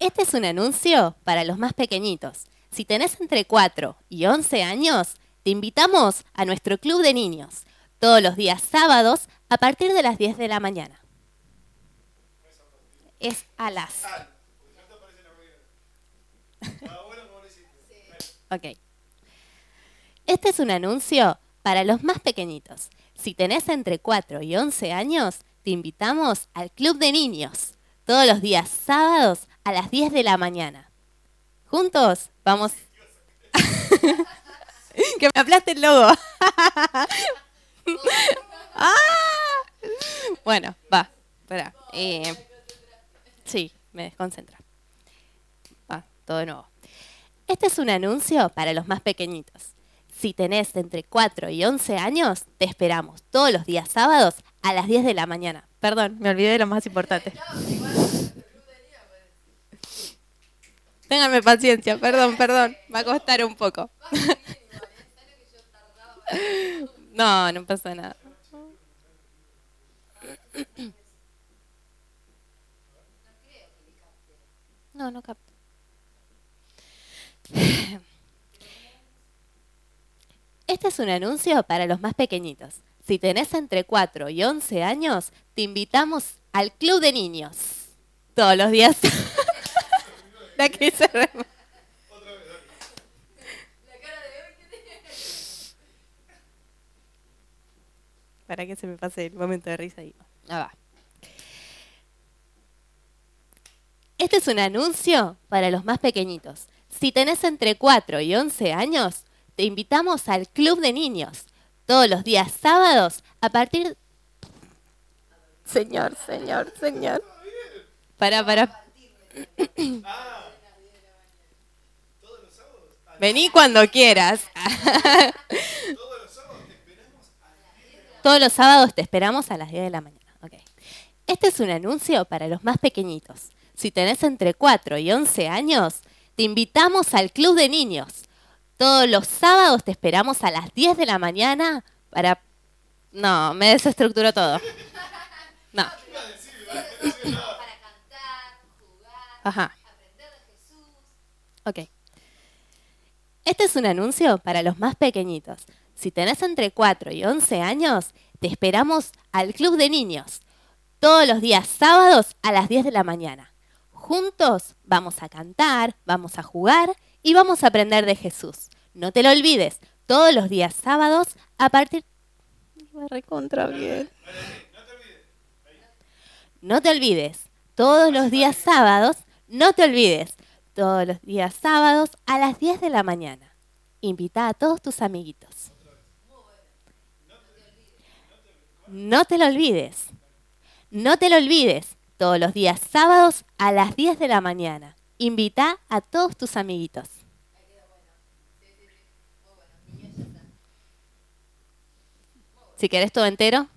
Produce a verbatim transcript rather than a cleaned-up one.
Este es un anuncio para los más pequeñitos. Si tenés entre cuatro y once años, te invitamos a nuestro club de niños, todos los días sábados a partir de las diez de la mañana. Es a las... Ok. Este es un anuncio para los más pequeñitos. Si tenés entre cuatro y once años, te invitamos al club de niños, todos los días sábados a las diez de la mañana. Juntos vamos... que me aplaste el logo. ¡Ah! Bueno, va, espera. Eh, sí, me desconcentra. Va, todo de nuevo. Este es un anuncio para los más pequeñitos. Si tenés entre cuatro y once años, te esperamos todos los días sábados a las diez de la mañana. Perdón, me olvidé de lo más importante. Ténganme paciencia, perdón, perdón. Va a costar un poco. No, no pasa nada. No, no capto. Este es un anuncio para los más pequeñitos. Si tenés entre cuatro y once años, te invitamos al club de niños. Todos los días. La que se re... Para que se me pase el momento de risa y ah, va. Este es un anuncio para los más pequeñitos. Si tenés entre cuatro y once años, te invitamos al club de niños. Todos los días sábados a partir... Señor, señor, señor. Para, para. Vení cuando quieras. Todos los sábados te esperamos a las diez de la mañana. Okay. Este es un anuncio para los más pequeñitos. Si tenés entre cuatro y once años, te invitamos al club de niños. Todos los sábados te esperamos a las diez de la mañana para... No, me desestructuró todo. No. Para cantar, jugar, Ajá. aprender de Jesús. Ok. Este es un anuncio para los más pequeñitos. Si tenés entre cuatro y once años, te esperamos al club de niños. Todos los días sábados a las diez de la mañana. Juntos vamos a cantar, vamos a jugar y vamos a aprender de Jesús. No te lo olvides, todos los días sábados a partir... Me recontra bien. No te olvides, todos los días sábados, no te olvides, todos los días sábados a las diez de la mañana. Invita a todos tus amiguitos. No te lo olvides, no te lo olvides, todos los días sábados a las diez de la mañana. Invita a todos tus amiguitos. Si querés todo entero,